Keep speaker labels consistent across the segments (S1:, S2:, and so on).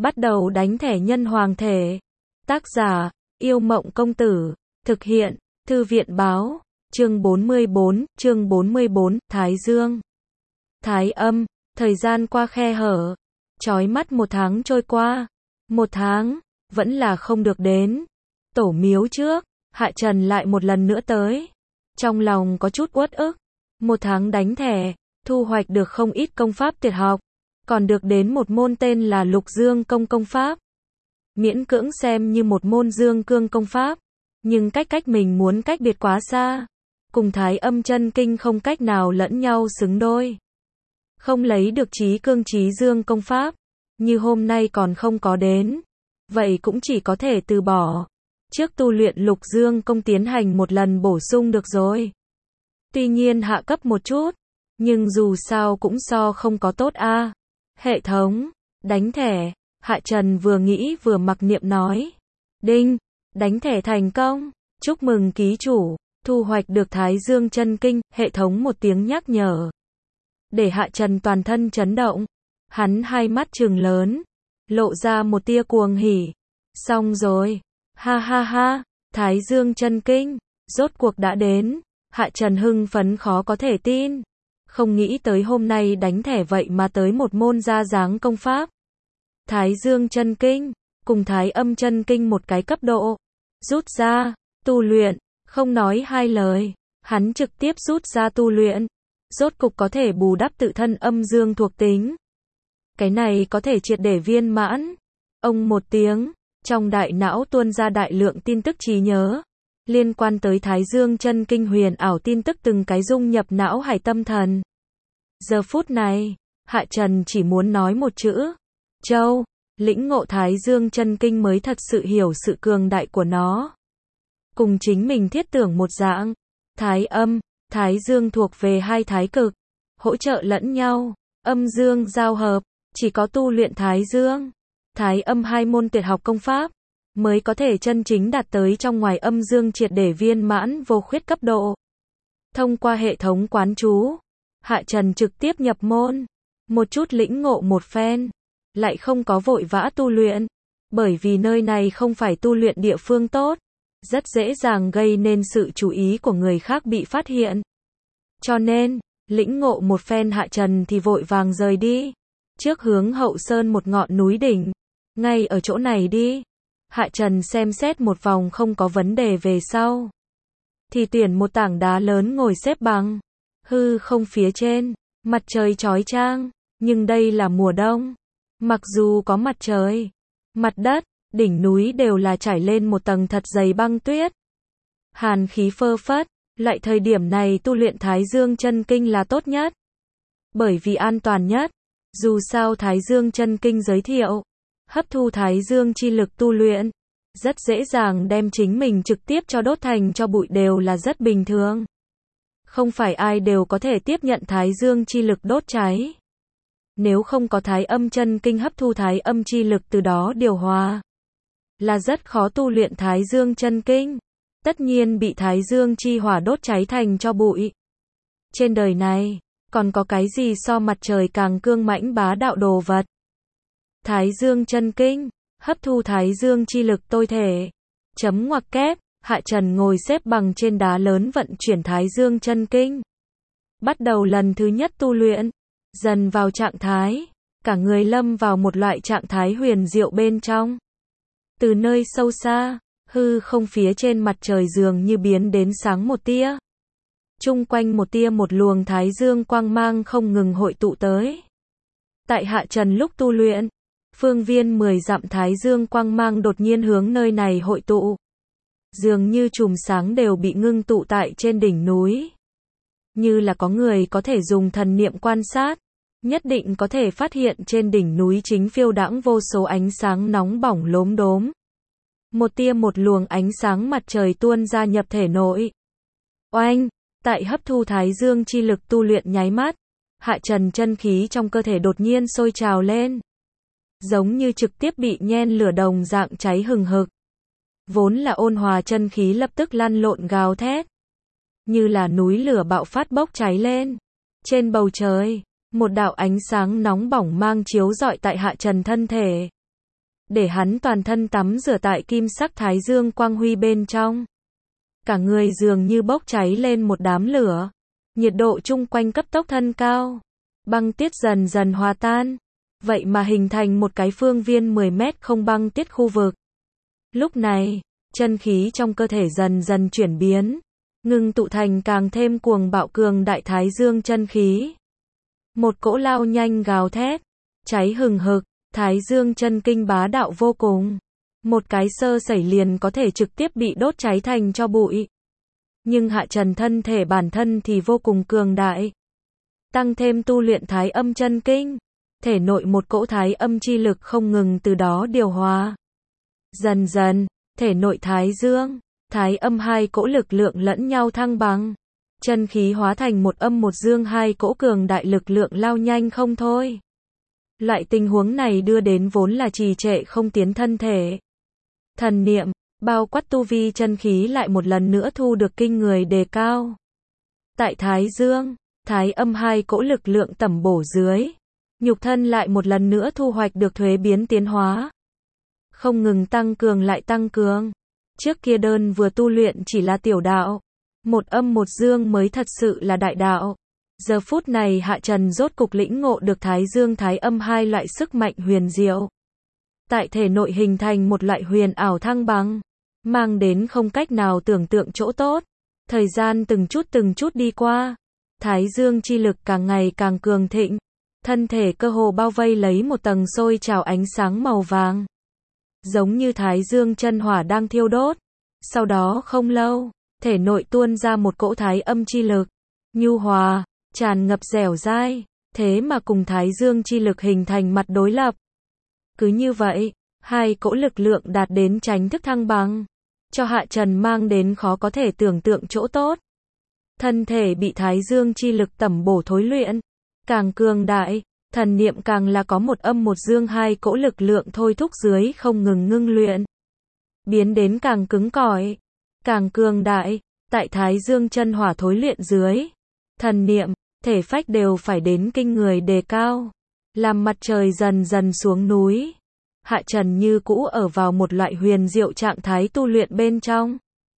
S1: Bắt đầu đánh thẻ nhân hoàng thể. Tác giả, Yêu Mộng Công Tử. Thực hiện, Thư viện Báo. Chương 44, Thái Dương. Thái âm, thời gian qua khe hở. Chói mắt 1 tháng trôi qua. 1 tháng, vẫn là không được đến. Tổ miếu trước, Hạ Trần lại một lần nữa tới. Trong lòng có chút uất ức. 1 tháng đánh thẻ, thu hoạch được không ít công pháp tuyệt học. Còn được đến một môn tên là Lục Dương Công công pháp. Miễn cưỡng xem như một môn dương cương công pháp. Nhưng cách mình muốn cách biệt quá xa. Cùng Thái âm chân kinh không cách nào lẫn nhau xứng đôi. Không lấy được chí cương chí dương công pháp. Như hôm nay còn không có đến. Vậy cũng chỉ có thể từ bỏ. Trước tu luyện Lục Dương Công tiến hành một lần bổ sung được rồi. Tuy nhiên hạ cấp một chút. Nhưng dù sao cũng so không có tốt a. Hệ thống, đánh thẻ. Hạ Trần vừa nghĩ vừa mặc niệm nói. Đinh, đánh thẻ thành công. Chúc mừng ký chủ, thu hoạch được Thái Dương chân kinh. Hệ thống một tiếng nhắc nhở. Để Hạ Trần toàn thân chấn động. Hắn hai mắt trừng lớn. Lộ ra một tia cuồng hỉ. Xong rồi. Ha ha ha, Thái Dương chân kinh. Rốt cuộc đã đến. Hạ Trần hưng phấn khó có thể tin. Không nghĩ tới hôm nay đánh thẻ vậy mà tới một môn ra dáng công pháp. Thái Dương chân kinh, cùng Thái âm chân kinh một cái cấp độ. Rút ra, tu luyện, không nói hai lời. Hắn trực tiếp rút ra tu luyện. Rốt cục có thể bù đắp tự thân âm dương thuộc tính. Cái này có thể triệt để viên mãn. Ông một tiếng, trong đại não tuôn ra đại lượng tin tức trí nhớ. Liên quan tới Thái Dương chân kinh huyền ảo tin tức từng cái dung nhập não hải tâm thần. Giờ phút này, Hạ Trần chỉ muốn nói một chữ. Châu, lĩnh ngộ Thái Dương chân kinh mới thật sự hiểu sự cường đại của nó. Cùng chính mình thiết tưởng một dạng. Thái âm, Thái Dương thuộc về hai thái cực. Hỗ trợ lẫn nhau. Âm dương giao hợp. Chỉ có tu luyện Thái Dương, Thái âm hai môn tuyệt học công pháp. Mới có thể chân chính đạt tới trong ngoài âm dương triệt để viên mãn vô khuyết cấp độ. Thông qua hệ thống quán chú. Hạ Trần trực tiếp nhập môn. Một chút lĩnh ngộ một phen. Lại không có vội vã tu luyện. Bởi vì nơi này không phải tu luyện địa phương tốt. Rất dễ dàng gây nên sự chú ý của người khác bị phát hiện. Cho nên, lĩnh ngộ một phen Hạ Trần thì vội vàng rời đi. Trước hướng hậu sơn một ngọn núi đỉnh. Ngay ở chỗ này đi. Hạ Trần xem xét một vòng không có vấn đề về sau. Thì tuyển một tảng đá lớn ngồi xếp bằng. Hư không phía trên. Mặt trời chói chang. Nhưng đây là mùa đông. Mặc dù có mặt trời. Mặt đất, đỉnh núi đều là trải lên một tầng thật dày băng tuyết. Hàn khí phơ phất. Loại thời điểm này tu luyện Thái Dương chân kinh là tốt nhất. Bởi vì an toàn nhất. Dù sao Thái Dương chân kinh giới thiệu. Hấp thu Thái Dương chi lực tu luyện. Rất dễ dàng đem chính mình trực tiếp cho đốt thành cho bụi đều là rất bình thường. Không phải ai đều có thể tiếp nhận Thái Dương chi lực đốt cháy. Nếu không có Thái âm chân kinh hấp thu Thái âm chi lực từ đó điều hòa. Là rất khó tu luyện Thái Dương chân kinh. Tất nhiên bị Thái Dương chi hỏa đốt cháy thành cho bụi. Trên đời này, còn có cái gì so mặt trời càng cương mãnh bá đạo đồ vật. Thái Dương chân kinh, hấp thu Thái Dương chi lực tôi thể. Chấm ngoặc kép, Hạ Trần ngồi xếp bằng trên đá lớn vận chuyển Thái Dương chân kinh. Bắt đầu lần thứ nhất tu luyện. Dần vào trạng thái. Cả người lâm vào một loại trạng thái huyền diệu bên trong. Từ nơi sâu xa, hư không phía trên mặt trời dường như biến đến sáng một tia. Chung quanh một tia một luồng Thái Dương quang mang không ngừng hội tụ tới. Tại Hạ Trần lúc tu luyện, phương viên 10 dặm Thái Dương quang mang đột nhiên hướng nơi này hội tụ. Dường như chùm sáng đều bị ngưng tụ tại trên đỉnh núi. Như là có người có thể dùng thần niệm quan sát, nhất định có thể phát hiện trên đỉnh núi chính phiêu đãng vô số ánh sáng nóng bỏng lốm đốm. Một tia một luồng ánh sáng mặt trời tuôn ra nhập thể nội. Oanh! Tại hấp thu Thái Dương chi lực tu luyện nháy mắt, Hạ Trần chân khí trong cơ thể đột nhiên sôi trào lên. Giống như trực tiếp bị nhen lửa đồng dạng cháy hừng hực. Vốn là ôn hòa chân khí lập tức lăn lộn gào thét. Như là núi lửa bạo phát bốc cháy lên. Trên bầu trời, một đạo ánh sáng nóng bỏng mang chiếu rọi tại Hạ Trần thân thể. để hắn toàn thân tắm rửa tại kim sắc thái dương quang huy bên trong. Cả người dường như bốc cháy lên một đám lửa, nhiệt độ chung quanh cấp tốc thân cao, băng tiết dần dần hòa tan, vậy mà hình thành một cái phương viên 10 mét không băng tiết khu vực. Lúc này, chân khí trong cơ thể dần dần chuyển biến, ngưng tụ thành càng thêm cuồng bạo cường đại thái dương chân khí. Một cỗ lao nhanh gào thét, cháy hừng hực, thái dương chân kinh bá đạo vô cùng. Một cái sơ sẩy liền có thể trực tiếp bị đốt cháy thành tro bụi. Nhưng Hạ Trần thân thể bản thân thì vô cùng cường đại. Tăng thêm tu luyện thái âm chân kinh, thể nội một cỗ thái âm chi lực không ngừng từ đó điều hòa. Dần dần, thể nội thái dương, thái âm hai cỗ lực lượng lẫn nhau thăng bằng. Chân khí hóa thành một âm một dương hai cỗ cường đại lực lượng lao nhanh không thôi. Loại tình huống này đưa đến vốn là trì trệ không tiến thân thể. Thần niệm, bao quát tu vi chân khí lại một lần nữa thu được kinh người đề cao. Tại thái dương, thái âm hai cỗ lực lượng tẩm bổ dưới, nhục thân lại một lần nữa thu hoạch được thuế biến tiến hóa. Không ngừng tăng cường lại tăng cường. Trước kia đơn vừa tu luyện chỉ là tiểu đạo, một âm một dương mới thật sự là đại đạo. Giờ phút này Hạ Trần rốt cục lĩnh ngộ được thái dương thái âm hai loại sức mạnh huyền diệu. Tại thể nội hình thành một loại huyền ảo thăng bằng, mang đến không cách nào tưởng tượng chỗ tốt. Thời gian từng chút đi qua, thái dương chi lực càng ngày càng cường thịnh, thân thể cơ hồ bao vây lấy một tầng sôi trào ánh sáng màu vàng. Giống như thái dương chân hỏa đang thiêu đốt. Sau đó không lâu, thể nội tuôn ra một cỗ thái âm chi lực, nhu hòa, tràn ngập dẻo dai, thế mà cùng thái dương chi lực hình thành mặt đối lập. Cứ như vậy, hai cỗ lực lượng đạt đến chánh thức thăng bằng, cho Hạ Trần mang đến khó có thể tưởng tượng chỗ tốt. Thân thể bị thái dương chi lực tẩm bổ thối luyện, càng cường đại, thần niệm càng là có một âm một dương hai cỗ lực lượng thôi thúc dưới không ngừng ngưng luyện. Biến đến càng cứng cỏi, càng cường đại, tại thái dương chân hỏa thối luyện dưới. Thần niệm, thể phách đều phải đến kinh người đề cao. Làm mặt trời dần dần xuống núi, Hạ Trần như cũ ở vào một loại huyền diệu trạng thái tu luyện bên trong.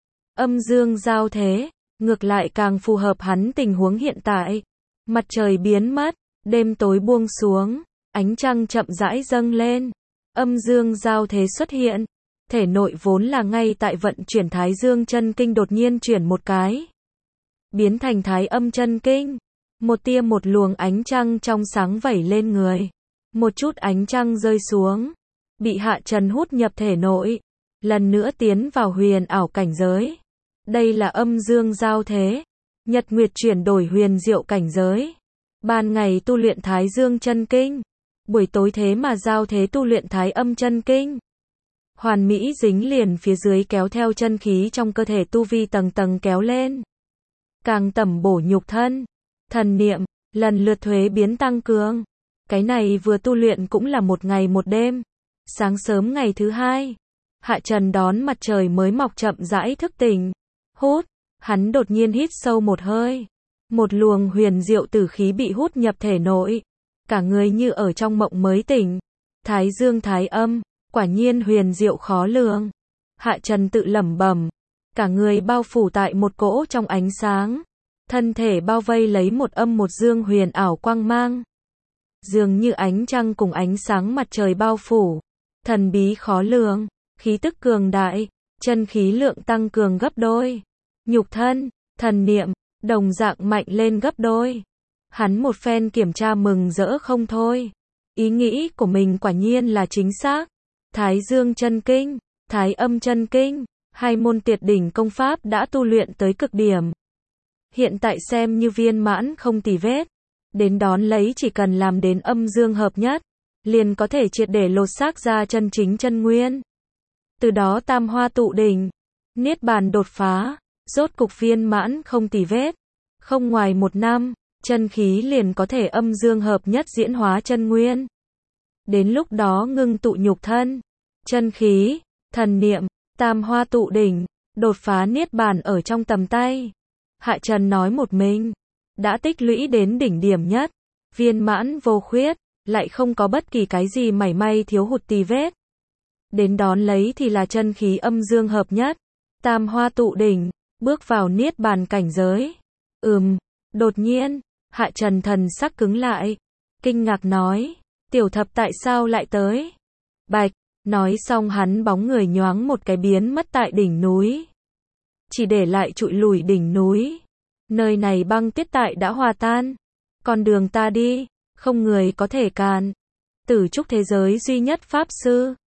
S1: Âm dương giao thế, ngược lại càng phù hợp hắn tình huống hiện tại. Mặt trời biến mất, đêm tối buông xuống, ánh trăng chậm rãi dâng lên. Âm dương giao thế xuất hiện, thể nội vốn là ngay tại vận chuyển thái dương chân kinh đột nhiên chuyển một cái, biến thành thái âm chân kinh. Một tia một luồng ánh trăng trong sáng vẩy lên người. Một chút ánh trăng rơi xuống, bị Hạ Trần hút nhập thể nội, lần nữa tiến vào huyền ảo cảnh giới. Đây là âm dương giao thế, nhật nguyệt chuyển đổi huyền diệu cảnh giới. Ban ngày tu luyện thái dương chân kinh, buổi tối thế mà giao thế tu luyện thái âm chân kinh. Hoàn mỹ dính liền phía dưới kéo theo chân khí trong cơ thể tu vi tầng tầng kéo lên. Càng tẩm bổ nhục thân, thần niệm, lần lượt thuế biến tăng cường. Cái này vừa tu luyện cũng là một ngày một đêm. Sáng sớm ngày thứ hai, Hạ Trần đón mặt trời mới mọc chậm rãi thức tỉnh. Hút, hắn đột nhiên hít sâu một hơi. Một luồng huyền diệu tử khí bị hút nhập thể nội. Cả người như ở trong mộng mới tỉnh. Thái dương thái âm, quả nhiên huyền diệu khó lường. Hạ Trần tự lẩm bẩm. Cả người bao phủ tại một cỗ trong ánh sáng. Thân thể bao vây lấy một âm một dương huyền ảo quang mang. Dường như ánh trăng cùng ánh sáng mặt trời bao phủ. Thần bí khó lường, khí tức cường đại, chân khí lượng tăng cường gấp đôi. Nhục thân, thần niệm, đồng dạng mạnh lên gấp đôi. Hắn một phen kiểm tra mừng rỡ không thôi. Ý nghĩ của mình quả nhiên là chính xác. Thái dương chân kinh, thái âm chân kinh, hai môn tuyệt đỉnh công pháp đã tu luyện tới cực điểm. Hiện tại xem như viên mãn không tì vết. Đến đón lấy chỉ cần làm đến âm dương hợp nhất, liền có thể triệt để lột xác ra chân chính chân nguyên. Từ đó tam hoa tụ đỉnh, niết bàn đột phá, rốt cục viên mãn không tì vết. Không ngoài một năm, chân khí liền có thể âm dương hợp nhất diễn hóa chân nguyên. Đến lúc đó ngưng tụ nhục thân, chân khí, thần niệm, tam hoa tụ đỉnh, đột phá niết bàn ở trong tầm tay. Hạ Trần nói một mình, đã tích lũy đến đỉnh điểm nhất, viên mãn vô khuyết, lại không có bất kỳ cái gì mảy may thiếu hụt tì vết. đến đón lấy thì là chân khí âm dương hợp nhất, tam hoa tụ đỉnh, bước vào niết bàn cảnh giới. Đột nhiên, Hạ Trần thần sắc cứng lại, kinh ngạc nói, tiểu thập tại sao lại tới? Bạch, nói xong hắn bóng người nhoáng một cái biến mất tại đỉnh núi. Chỉ để lại trụi lùi đỉnh núi. Nơi này băng tuyết tại đã hòa tan. Con đường ta đi, không người có thể cản. Tử trúc thế giới duy nhất pháp sư.